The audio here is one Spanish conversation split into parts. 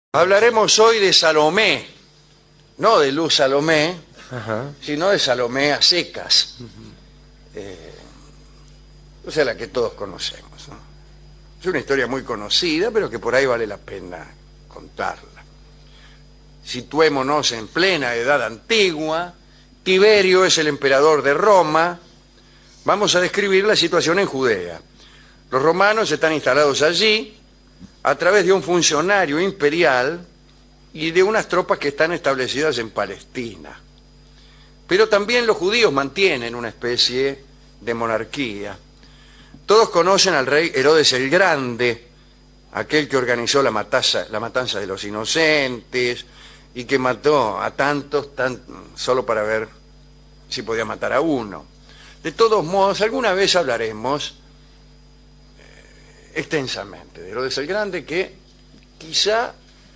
Hablaremos hoy de Salomé, no de Luz Salomé, sino de Salomé a secas. O sea, la que todos conocemos, ¿no? Es una historia muy conocida, pero que por ahí vale la pena contarla. Situémonos en plena Edad Antigua. Tiberio es el emperador de Roma. Vamos a describir la situación en Judea. Los romanos están instalados allí a través de un funcionario imperial y de unas tropas que están establecidas en Palestina. Pero también los judíos mantienen una especie de monarquía. Todos conocen al rey Herodes el Grande, aquel que organizó la matanza de los inocentes y que mató a tantos solo para ver si podía matar a uno. De todos modos, alguna vez hablaremos extensamente de Herodes el Grande, que quizá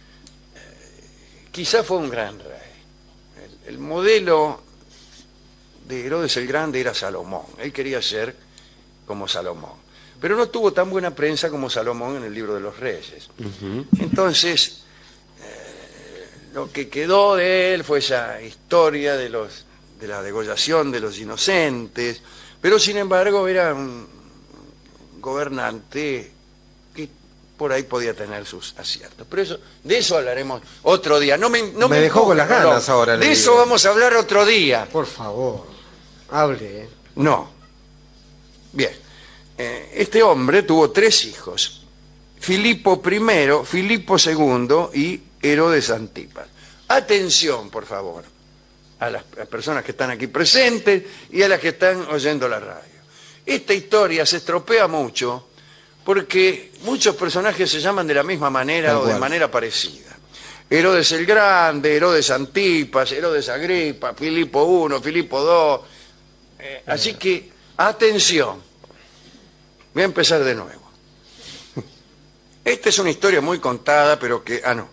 fue un gran rey. El modelo de Herodes el Grande era Salomón. Él quería ser como Salomón, pero no tuvo tan buena prensa como Salomón en el libro de los Reyes. Entonces, lo que quedó de él fue esa historia de la degollación de los inocentes, pero sin embargo era un gobernante que por ahí podía tener sus aciertos. Pero de eso hablaremos otro día. No me dejó con las ganas ahora. De eso vamos a hablar otro día. Por favor, hable. No. Bien. Este hombre tuvo 3 hijos. Filipo I, Filipo II y Herodes Antipas. Atención, por favor, a las personas que están aquí presentes y a las que están oyendo la radio. Esta historia se estropea mucho porque muchos personajes se llaman de la misma manera o de manera parecida. Herodes el Grande, Herodes Antipas, Herodes Agripa, Filipo I, Filipo II. Así que, atención. Voy a empezar de nuevo. Esta es una historia muy contada, pero que... no.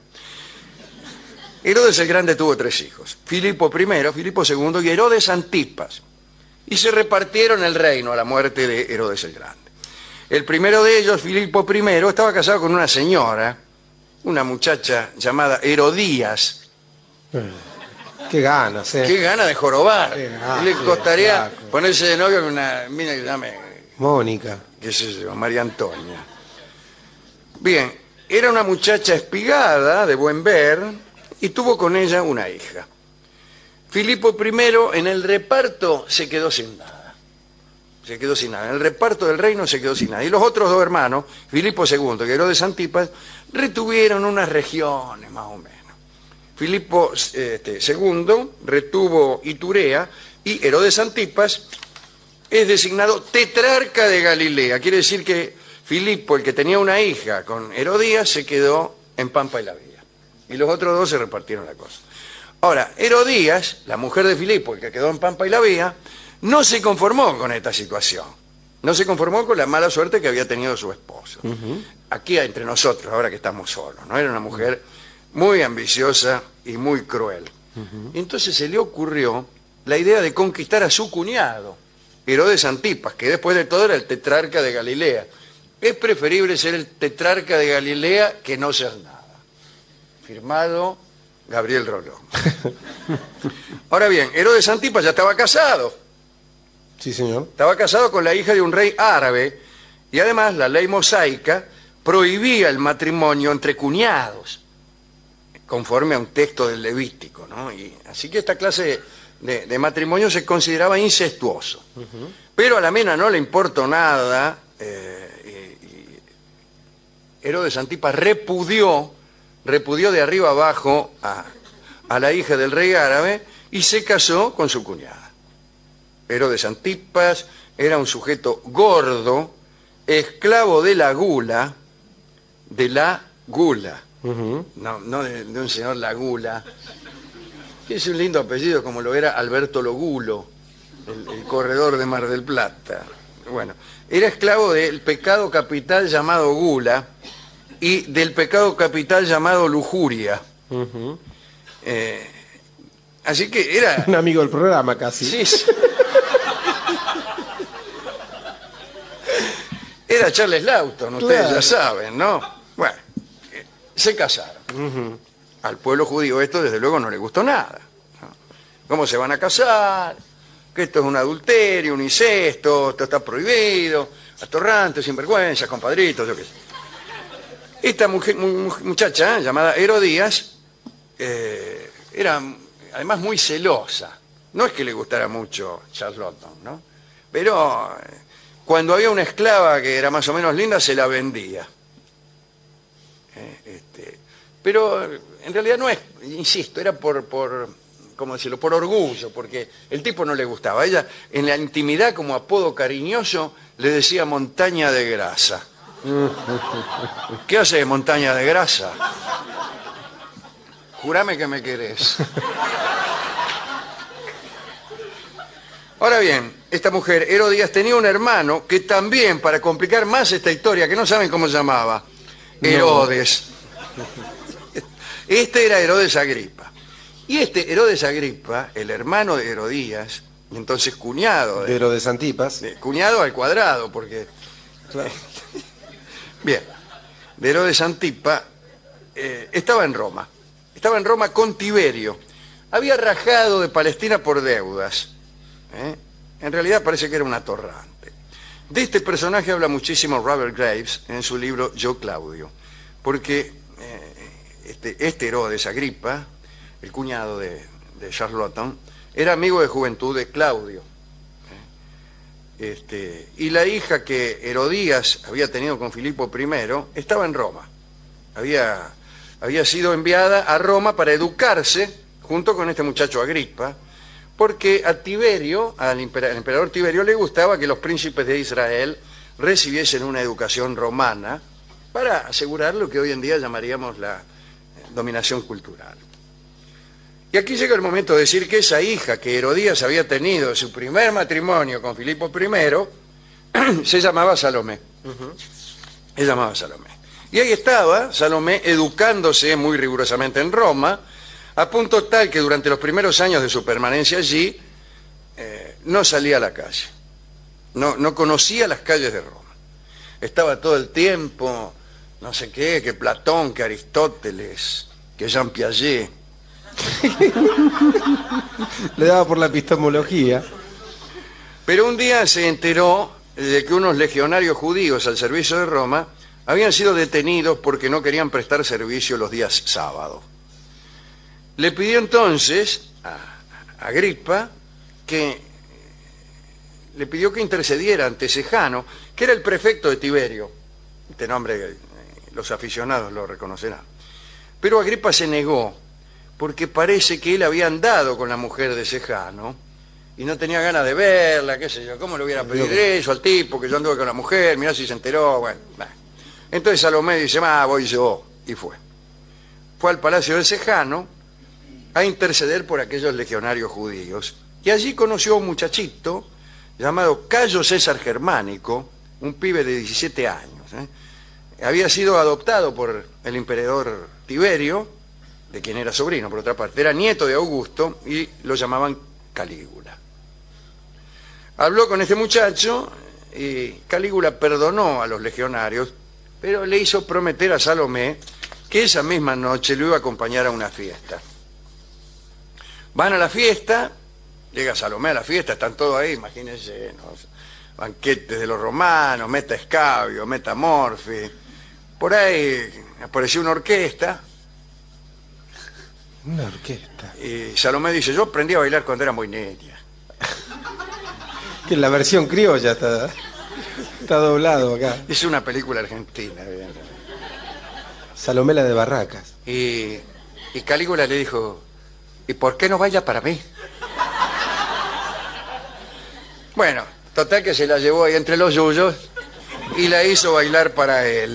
Herodes el Grande tuvo 3 hijos. Filipo I, Filipo II y Herodes Antipas. Y se repartieron el reino a la muerte de Herodes el Grande. El primero de ellos, Filipo I, estaba casado con una señora, una muchacha llamada Herodías. Qué ganas, Qué gana de jorobar. Le costaría ponerse de novio con una mina que se llame Mónica. ¿Qué sé yo? María Antonia. Bien, era una muchacha espigada, de buen ver, y tuvo con ella una hija. Filipo I en el reparto se quedó sin nada. Se quedó sin nada. En el reparto del reino se quedó sin nada. Y los otros 2 hermanos, Filipo II y Herodes Antipas, retuvieron unas regiones más o menos. Filipo II retuvo Iturea y Herodes Antipas es designado tetrarca de Galilea. Quiere decir que Filipo, el que tenía una hija con Herodías, se quedó en Pampa y la Vía. Y los otros 2 se repartieron la cosa. Ahora, Herodías, la mujer de Filipo, el que quedó en Pampa y la Vía, no se conformó con esta situación. No se conformó con la mala suerte que había tenido su esposo. Aquí entre nosotros, ahora que estamos solos, ¿no? Era una mujer muy ambiciosa y muy cruel. Entonces se le ocurrió la idea de conquistar a su cuñado, Herodes Antipas, que después de todo era el tetrarca de Galilea. Es preferible ser el tetrarca de Galilea que no ser nada. Firmado Gabriel Rolón. Ahora bien, Herodes Antipas ya estaba casado. Sí, señor. Estaba casado con la hija de un rey árabe y además la ley mosaica prohibía el matrimonio entre cuñados, conforme a un texto del Levítico, ¿no? Y así que esta clase de matrimonio se consideraba incestuoso. Pero a la mina no le importó nada. Herodes Antipas repudió de arriba abajo a la hija del rey árabe y se casó con su cuñada. Herodes Antipas era un sujeto gordo, esclavo de la gula, no de un señor Lagula, que es un lindo apellido como lo era Alberto Logulo, el corredor de Mar del Plata. Bueno, era esclavo del pecado capital llamado gula y del pecado capital llamado lujuria. Así que era... Un amigo del programa casi. Sí. Era Charles Laughton, ustedes ya saben, ¿no? Bueno, se casaron. Al pueblo judío esto desde luego no le gustó nada, ¿no? ¿Cómo se van a casar? Que esto es un adulterio, un incesto, esto está prohibido, atorrantes, sinvergüenzas, compadritos, yo qué sé. Esta muchacha llamada Herodías era además muy celosa. No es que le gustara mucho Charlotte, ¿no? Pero cuando había una esclava que era más o menos linda, se la vendía. Pero en realidad no es, insisto, era ¿cómo decirlo?, por orgullo, porque el tipo no le gustaba. Ella, en la intimidad, como apodo cariñoso, le decía montaña de grasa. ¿Qué hace montaña de grasa? Jurame que me querés. Ahora bien, esta mujer, Herodías, tenía un hermano que también, para complicar más esta historia, que no saben cómo se llamaba, Herodes. Este era Herodes Agripa. Y este Herodes Agripa, el hermano de Herodías, entonces cuñado de Herodes Antipas. Cuñado al cuadrado, porque... Bien, de Herodes Antipa, estaba en Roma. Estaba en Roma con Tiberio. Había rajado de Palestina por deudas. En realidad parece que era un atorrante. De este personaje habla muchísimo Robert Graves en su libro Yo Claudio, porque este Herodes Agripa, el cuñado de Charlotte, era amigo de juventud de Claudio. Y la hija que Herodías había tenido con Filipo I estaba en Roma. Había sido enviada a Roma para educarse junto con este muchacho Agripa, porque a Tiberio, al emperador Tiberio, le gustaba que los príncipes de Israel recibiesen una educación romana para asegurar lo que hoy en día llamaríamos la dominación cultural. Y aquí llega el momento de decir que esa hija que Herodías había tenido en su primer matrimonio con Filipo I se llamaba Salomé. Se llamaba Salomé. Y ahí estaba Salomé educándose muy rigurosamente en Roma, a punto tal que durante los primeros años de su permanencia allí no salía a la calle. No conocía las calles de Roma. Estaba todo el tiempo, no sé qué, que Platón, que Aristóteles, que Jean Piaget. Le daba por la epistemología. Pero un día se enteró de que unos legionarios judíos al servicio de Roma habían sido detenidos porque no querían prestar servicio los días sábados. Le pidió entonces a Agripa que intercediera ante Sejano, que era el prefecto de Tiberio. Este nombre los aficionados lo reconocerán. Pero Agripa se negó, porque parece que él había andado con la mujer de Sejano y no tenía ganas de verla, qué sé yo, ¿cómo le hubiera pedido eso al tipo, que yo anduve con la mujer, mirá si se enteró? Bueno. Entonces Salomé dice, voy yo, y fue. Fue al palacio de Sejano a interceder por aquellos legionarios judíos, y allí conoció a un muchachito llamado Cayo César Germánico, un pibe de 17 años. Había sido adoptado por el emperador Tiberio, de quien era sobrino, por otra parte. Era nieto de Augusto y lo llamaban Calígula. Habló con este muchacho y Calígula perdonó a los legionarios, pero le hizo prometer a Salomé que esa misma noche lo iba a acompañar a una fiesta. Van a la fiesta, llega Salomé a la fiesta, están todos ahí, imagínense, ¿no? Banquetes de los romanos, Meta Escabio, Meta Morfi. Por ahí apareció una orquesta. Una orquesta. Y Salomé dice, yo aprendí a bailar cuando era muy niña. Que la versión criolla está doblado acá. Es una película argentina. Bien. Salomé la de Barracas. Y Calígula le dijo, ¿y por qué no baila para mí? Bueno, total que se la llevó ahí entre los yuyos y la hizo bailar para él.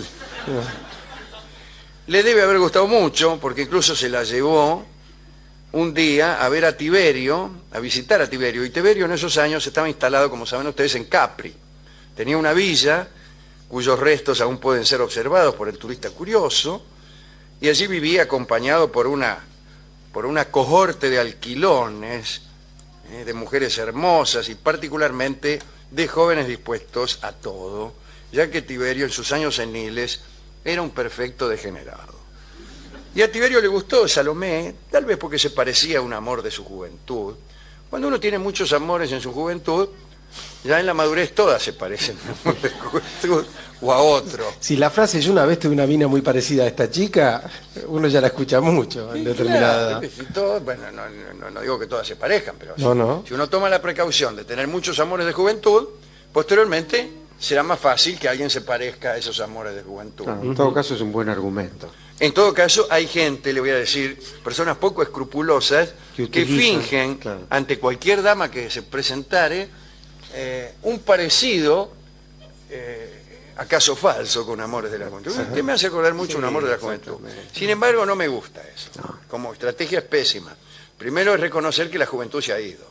Le debe haber gustado mucho, porque incluso se la llevó un día a ver a Tiberio, a visitar a Tiberio. Y Tiberio en esos años estaba instalado, como saben ustedes, en Capri. Tenía una villa cuyos restos aún pueden ser observados por el turista curioso, y allí vivía acompañado por una cohorte de alquilones, de mujeres hermosas y particularmente de jóvenes dispuestos a todo, ya que Tiberio en sus años seniles era un perfecto degenerado. Y a Tiberio le gustó Salomé, tal vez porque se parecía a un amor de su juventud. Cuando uno tiene muchos amores en su juventud, ya en la madurez todas se parecen a un amor de juventud o a otro. Si la frase "yo una vez tuve una mina muy parecida a esta chica", uno ya la escucha mucho en determinada edad. Bueno, no digo que todas se parezcan, pero No. si uno toma la precaución de tener muchos amores de juventud, posteriormente será más fácil que alguien se parezca a esos amores de juventud. Claro, en todo caso es un buen argumento. En todo caso, hay gente, le voy a decir, personas poco escrupulosas que utilizan, fingen claro, ante cualquier dama que se presentare un parecido, acaso falso, con amores de la juventud. Usted me hace acordar mucho un amor de la juventud. Sin embargo, no me gusta eso. Como estrategia es pésima. Primero es reconocer que la juventud se ha ido.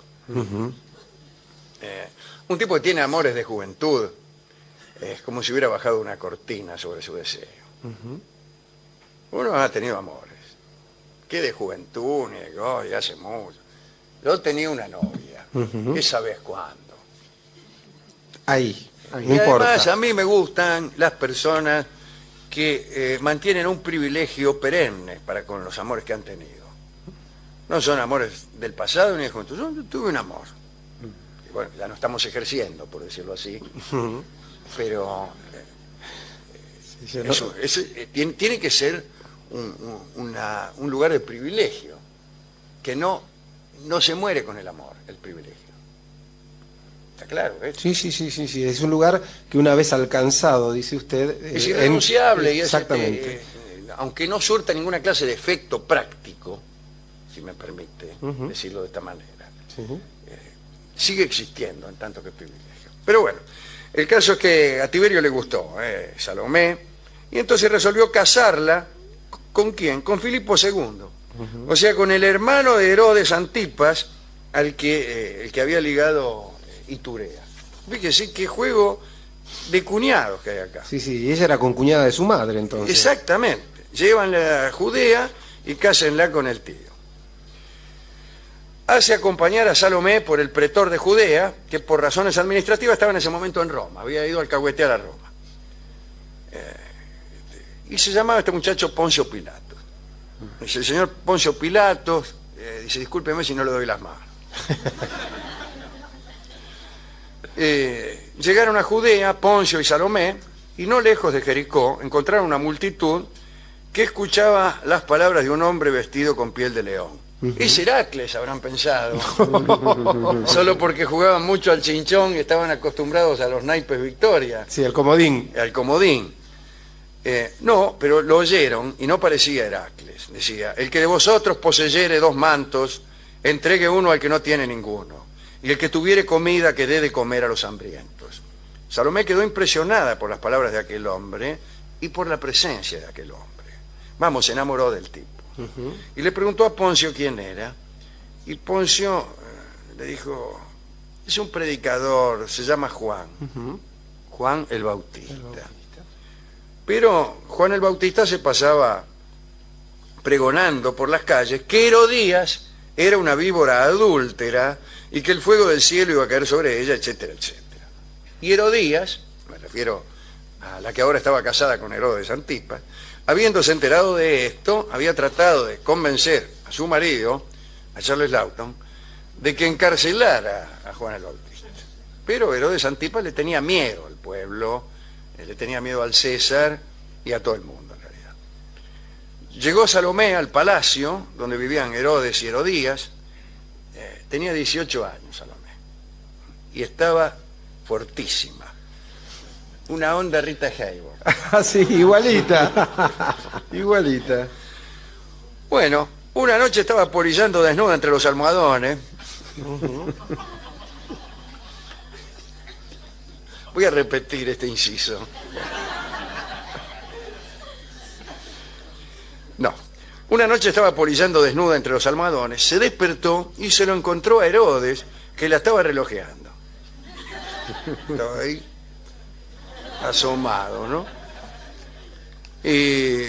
Un tipo que tiene amores de juventud es como si hubiera bajado una cortina sobre su deseo. Uno ha tenido amores. ¿Qué de juventud? Ni de goy, hace mucho. Yo tenía una novia. ¿Qué sabes cuándo? Ahí, no Y además importa. a mí me gustan las personas que mantienen un privilegio perenne para con los amores que han tenido. No son amores del pasado ni de juventud. Yo tuve un amor. Y bueno, ya no estamos ejerciendo, por decirlo así. Pero tiene que ser un lugar de privilegio, que no se muere con el amor, el privilegio. ¿Está claro? Sí. Es un lugar que una vez alcanzado, dice usted... Es irrenunciable y exactamente. aunque no surta ninguna clase de efecto práctico, si me permite decirlo de esta manera, sigue existiendo en tanto que privilegio. Pero bueno, el caso es que a Tiberio le gustó Salomé, y entonces resolvió casarla. ¿Con quién? Con Filipo II. O sea, con el hermano de Herodes Antipas, el que había ligado Iturea. Fíjese qué juego de cuñados que hay acá. Sí, y ella era concuñada de su madre, entonces. Exactamente. Llévanla a Judea y cásenla con el tío. Hace acompañar a Salomé por el pretor de Judea, que por razones administrativas estaba en ese momento en Roma. Había ido a alcahuetear a Roma. Y se llamaba este muchacho Poncio Pilato. Dice, el señor Poncio Pilatos, dice, discúlpeme si no le doy las manos. Llegaron a Judea, Poncio y Salomé, y no lejos de Jericó, encontraron una multitud que escuchaba las palabras de un hombre vestido con piel de león. Es Heracles, habrán pensado. Solo porque jugaban mucho al chinchón y estaban acostumbrados a los naipes Victoria. Sí, el comodín. Al comodín. No, pero lo oyeron y no parecía Heracles. Decía, el que de vosotros poseyere 2 mantos, entregue uno al que no tiene ninguno. Y el que tuviere comida, que dé de comer a los hambrientos. Salomé quedó impresionada por las palabras de aquel hombre y por la presencia de aquel hombre. Vamos, se enamoró del tipo. Y le preguntó a Poncio quién era. Y Poncio le dijo, es un predicador, se llama Juan. Juan el Bautista. Pero Juan el Bautista se pasaba pregonando por las calles que Herodías era una víbora adúltera y que el fuego del cielo iba a caer sobre ella, etcétera, etcétera. Y Herodías, me refiero a la que ahora estaba casada con Herodes Antipas, habiéndose enterado de esto, había tratado de convencer a su marido, a Charles Lawton, de que encarcelara a Juan el Bautista. Pero Herodes Antipas le tenía miedo al pueblo, le tenía miedo al César y a todo el mundo en realidad. Llegó Salomé al palacio donde vivían Herodes y Herodías. Tenía 18 años Salomé y estaba fortísima, una onda Rita Hayworth. Ah, sí, igualita. Igualita. Bueno, una noche estaba polillando desnuda entre los almohadones. Voy a repetir este inciso. No. Una noche estaba polillando desnuda entre los almohadones, se despertó y se lo encontró a Herodes, que la estaba relojeando. Estaba ahí, asomado, ¿no? Y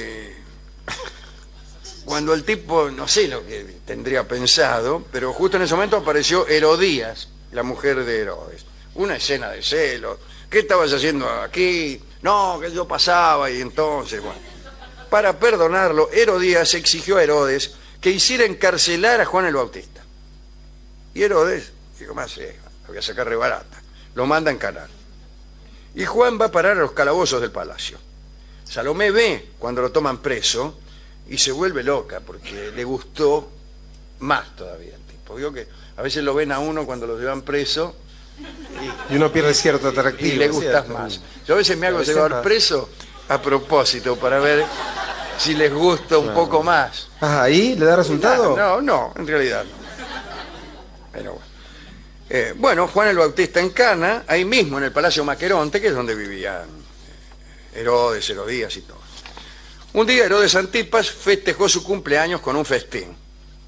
cuando el tipo, no sé lo que tendría pensado, pero justo en ese momento apareció Herodías, la mujer de Herodes. Una escena de celos. ¿Qué estabas haciendo aquí? No, que yo pasaba y entonces, bueno. Para perdonarlo, Herodías exigió a Herodes que hiciera encarcelar a Juan el Bautista. Y Herodes dijo, más, lo voy a sacar re barata. Lo manda a encarar. Y Juan va a parar a los calabozos del palacio. Salomé ve cuando lo toman preso y se vuelve loca porque le gustó más todavía el tipo. Vio que a veces lo ven a uno cuando lo llevan preso Y uno pierde cierto atractivo. y le gustas más. Yo a veces me hago llevar preso a propósito para ver si les gusta un poco más. Ah, ¿ahí le da resultado? No, en realidad no. Pero bueno. Bueno, Juan el Bautista en Cana, ahí mismo en el Palacio Maqueronte, que es donde vivían Herodes, Herodías y todo. Un día Herodes Antipas festejó su cumpleaños con un festín.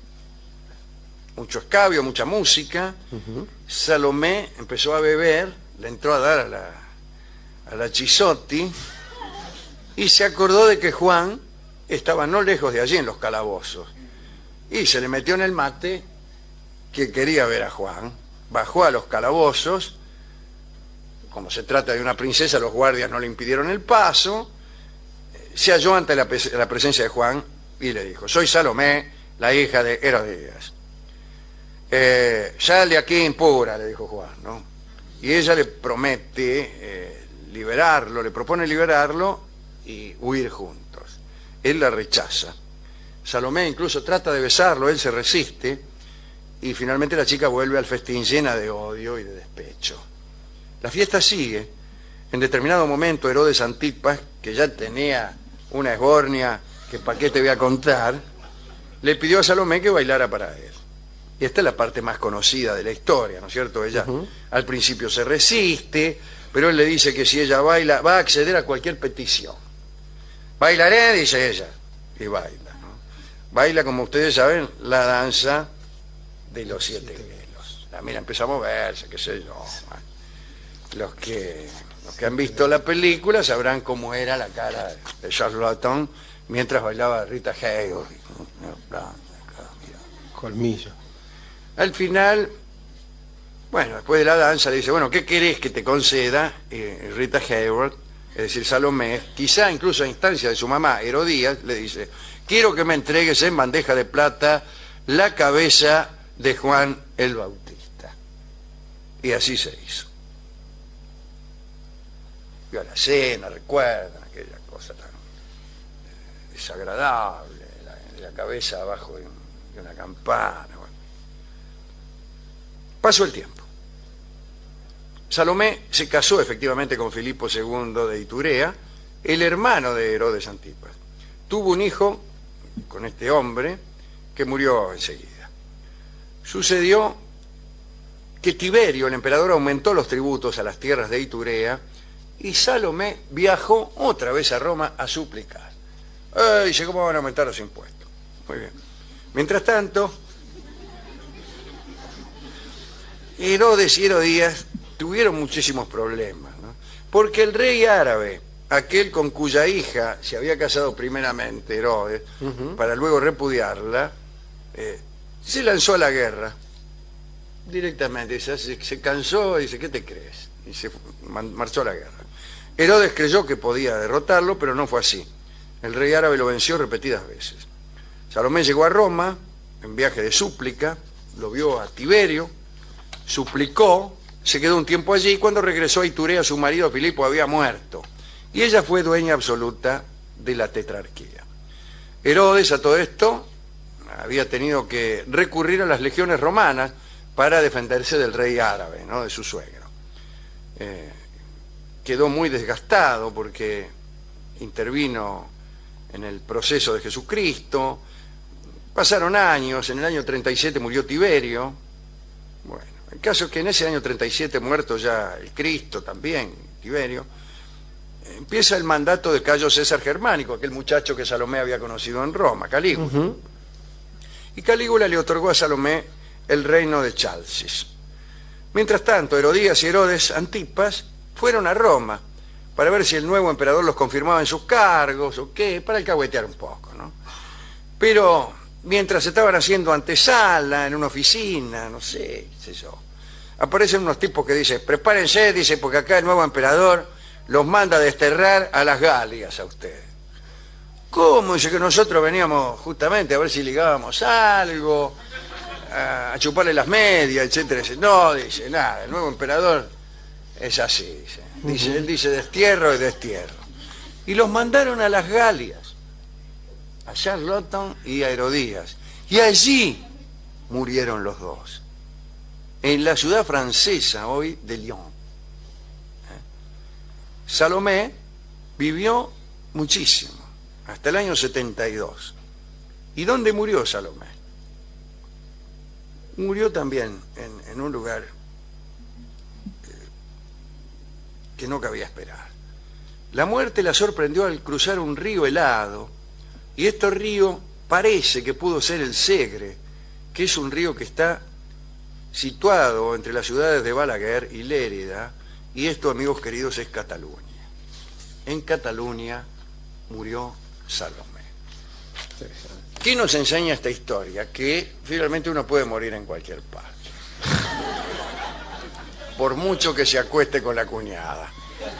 Mucho escabio, mucha música. Salomé empezó a beber, le entró a dar a la Chisotti y se acordó de que Juan estaba no lejos de allí en los calabozos. Y se le metió en el mate que quería ver a Juan. Bajó a los calabozos. Como se trata de una princesa, los guardias no le impidieron el paso. Se halló ante la presencia de Juan y le dijo, soy Salomé, la hija de Herodías. Sal de aquí impura, le dijo Juan, ¿no? Y ella le promete liberarlo, le propone liberarlo y huir juntos. Él la rechaza. Salomé incluso trata de besarlo, él se resiste y finalmente la chica vuelve al festín llena de odio y de despecho. La fiesta sigue. En determinado momento Herodes Antipas, que ya tenía una esbornia que para qué te voy a contar, le pidió a Salomé que bailara para él. Y esta es la parte más conocida de la historia, ¿no es cierto? Ella al principio se resiste, pero él le dice que si ella baila, va a acceder a cualquier petición. Bailaré, dice ella, y baila, ¿no? Baila, como ustedes saben, la danza de los 7 velos. La mira, empieza a moverse, qué sé yo. Los que han visto la película sabrán cómo era la cara de Charlotte mientras bailaba Rita Hayworth. Colmillo. Al final, bueno, después de la danza le dice, bueno, ¿qué querés que te conceda? Rita Hayworth, es decir, Salomé, quizá incluso a instancia de su mamá, Herodías, le dice, quiero que me entregues en bandeja de plata la cabeza de Juan el Bautista. Y así se hizo. Vio la cena, recuerdan aquella cosa tan desagradable, la cabeza abajo de una campana. Bueno. Pasó el tiempo. Salomé se casó efectivamente con Filipo II de Iturea, el hermano de Herodes Antipas. Tuvo un hijo con este hombre que murió enseguida. Sucedió que Tiberio, el emperador, aumentó los tributos a las tierras de Iturea y Salomé viajó otra vez a Roma a suplicar. Dice, ¿cómo van a aumentar los impuestos? Muy bien. Mientras tanto, Herodes y Herodías tuvieron muchísimos problemas, ¿no? Porque el rey árabe, aquel con cuya hija se había casado primeramente Herodes, para luego repudiarla, se lanzó a la guerra directamente. Se cansó y dice, ¿qué te crees? Y se marchó a la guerra. Herodes creyó que podía derrotarlo, pero no fue así. El rey árabe lo venció repetidas veces. Salomé llegó a Roma en viaje de súplica, lo vio a Tiberio, suplicó, se quedó un tiempo allí y cuando regresó a Iturea su marido Filipo había muerto y ella fue dueña absoluta de la tetrarquía. Herodes a todo esto había tenido que recurrir a las legiones romanas para defenderse del rey árabe, ¿no? De su suegro. Quedó muy desgastado porque intervino en el proceso de Jesucristo. Pasaron años, en el año 37 murió Tiberio. Bueno, el caso es que en ese año 37, muerto ya el Cristo también, Tiberio, empieza el mandato de Cayo César Germánico, aquel muchacho que Salomé había conocido en Roma, Calígula. Y Calígula le otorgó a Salomé el reino de Chalcis. Mientras tanto, Herodías y Herodes Antipas fueron a Roma para ver si el nuevo emperador los confirmaba en sus cargos o qué, para alcahuetear un poco, ¿no? Pero mientras estaban haciendo antesala en una oficina, no sé, qué sé yo, aparecen unos tipos que dicen, prepárense, dice, porque acá el nuevo emperador los manda a desterrar a las Galias a ustedes. ¿Cómo? Dice que nosotros veníamos justamente a ver si ligábamos algo, a chuparle las medias, etcétera. Dice, no, dice, nada, el nuevo emperador es así, dice. Él dice destierro y destierro. Y los mandaron a las Galias, a Charlottetown y a Herodías. Y allí murieron los dos, en la ciudad francesa hoy de Lyon. Salomé vivió muchísimo, hasta el año 72. ¿Y dónde murió Salomé? Murió también en un lugar que no cabía esperar. La muerte la sorprendió al cruzar un río helado, y este río parece que pudo ser el Segre, que es un río que está situado entre las ciudades de Balaguer y Lérida, y esto, amigos queridos, es Cataluña. En Cataluña murió Salomé. ¿Qué nos enseña esta historia? Que finalmente uno puede morir en cualquier parte, por mucho que se acueste con la cuñada.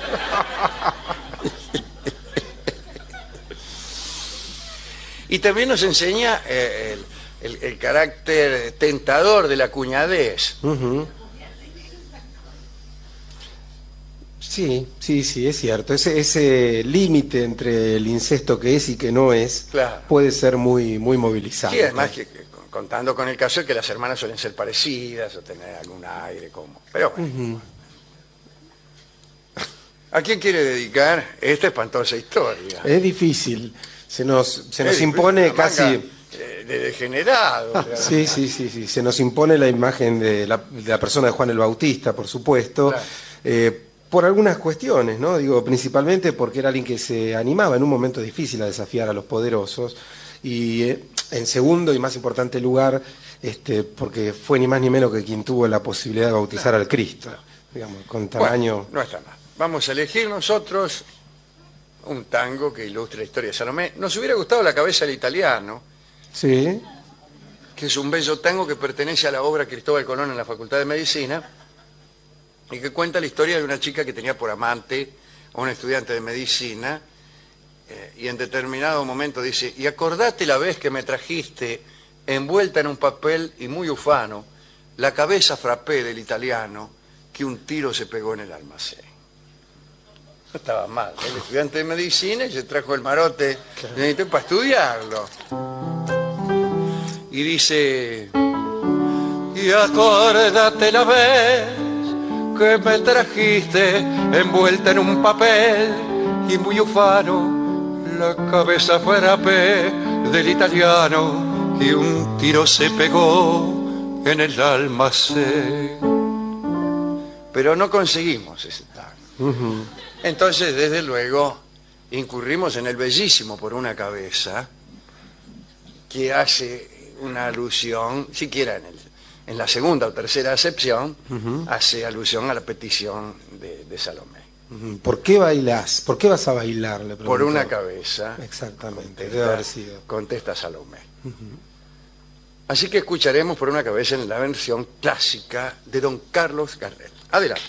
Y también nos enseña el carácter tentador de la cuñadez. Sí, es cierto. Ese límite entre el incesto que es y que no es, claro, puede ser muy movilizante. Sí, además que contando con el caso de que las hermanas suelen ser parecidas o tener algún aire como... Pero bueno. ¿A quién quiere dedicar esta espantosa historia? Es difícil. Se nos impone casi... de degenerado. Sí. Se nos impone la imagen de la persona de Juan el Bautista, por supuesto. Claro. Por algunas cuestiones, ¿no? Digo, principalmente porque era alguien que se animaba en un momento difícil a desafiar a los poderosos. Y en segundo y más importante lugar, porque fue ni más ni menos que quien tuvo la posibilidad de bautizar al Cristo. Digamos, con tamaño... Bueno, no está mal. Vamos a elegir nosotros un tango que ilustre la historia de Salomé. Nos hubiera gustado La cabeza del italiano. Sí. Que es un bello tango que pertenece a la obra Cristóbal Colón en la Facultad de Medicina y que cuenta la historia de una chica que tenía por amante a un estudiante de medicina y en determinado momento dice: y acordate la vez que me trajiste envuelta en un papel y muy ufano la cabeza frappé del italiano que un tiro se pegó en el almacén. No estaba mal, el estudiante de medicina, y se trajo el marote para estudiarlo. Y dice: y acordate la vez que me trajiste envuelta en un papel y muy ufano la cabeza frappé del italiano y un tiro se pegó en el almacén. Pero no conseguimos ese tango. Entonces, desde luego, incurrimos en el bellísimo Por una cabeza, que hace una alusión, siquiera en la segunda o tercera acepción, hace alusión a la petición de Salomé. ¿Por qué bailás? ¿Por qué vas a bailar? Le Por una cabeza. Exactamente, debe haber sido. Contesta Salomé. Así que escucharemos Por una cabeza en la versión clásica de don Carlos Gardel. Adelante.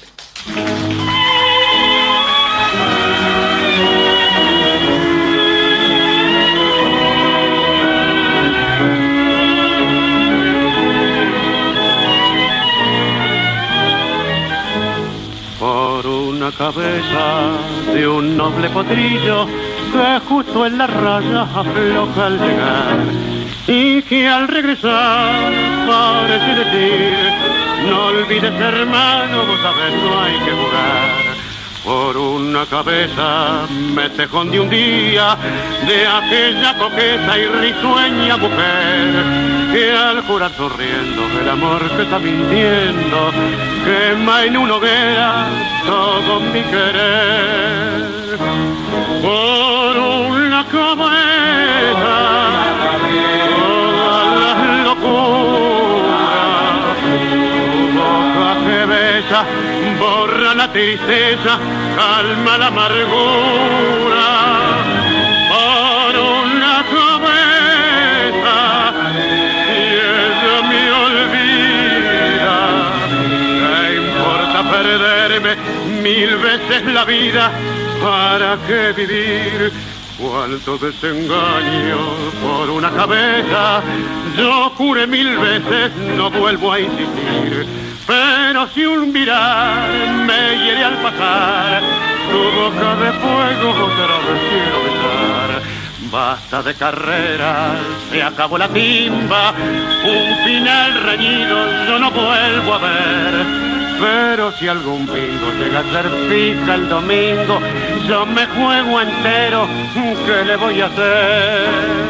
Por una cabeza de un noble potrillo que justo en la raya afloja al llegar y que al regresar parece decir: no olvides, hermano, vos sabés, no hay que jugar. Por una cabeza me tejón de un día de aquella coqueta y risueña mujer que al jurar sonriendo el amor que está mintiendo quema en una hoguera todo mi querer. Por una cabeza todas las locuras, tu boca que besa borra la tristeza, calma la amargura. Por una cabeza, si ella me olvida, ¿qué importa perderme 1000 veces la vida? ¿Para qué vivir Cuánto desengaño por una cabeza, yo juré 1000 veces, no vuelvo a insistir. Pero si un mirar me hiere al pasar, tu boca de fuego otra vez quiero besar. Basta de carreras, se acabó la timba, un final reñido yo no vuelvo a ver. Pero si algún bingo llega a ser fija el domingo, yo me juego entero, ¿qué le voy a hacer?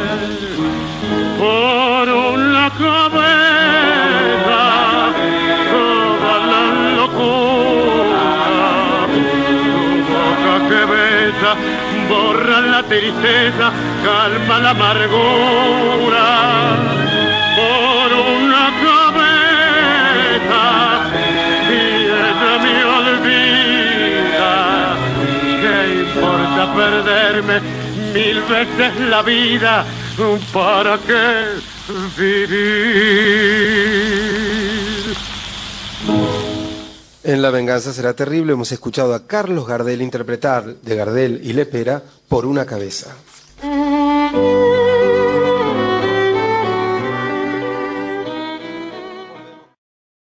Por una cabeza, toda la locura, tu boca que besa, borra la tristeza, calma la amargura. Por una cabeza, y ella me olvida. ¿Qué importa perderme 1000 veces la vida? ¿Para qué vivir? En La venganza será terrible hemos escuchado a Carlos Gardel interpretar de Gardel y Lepera Por una cabeza.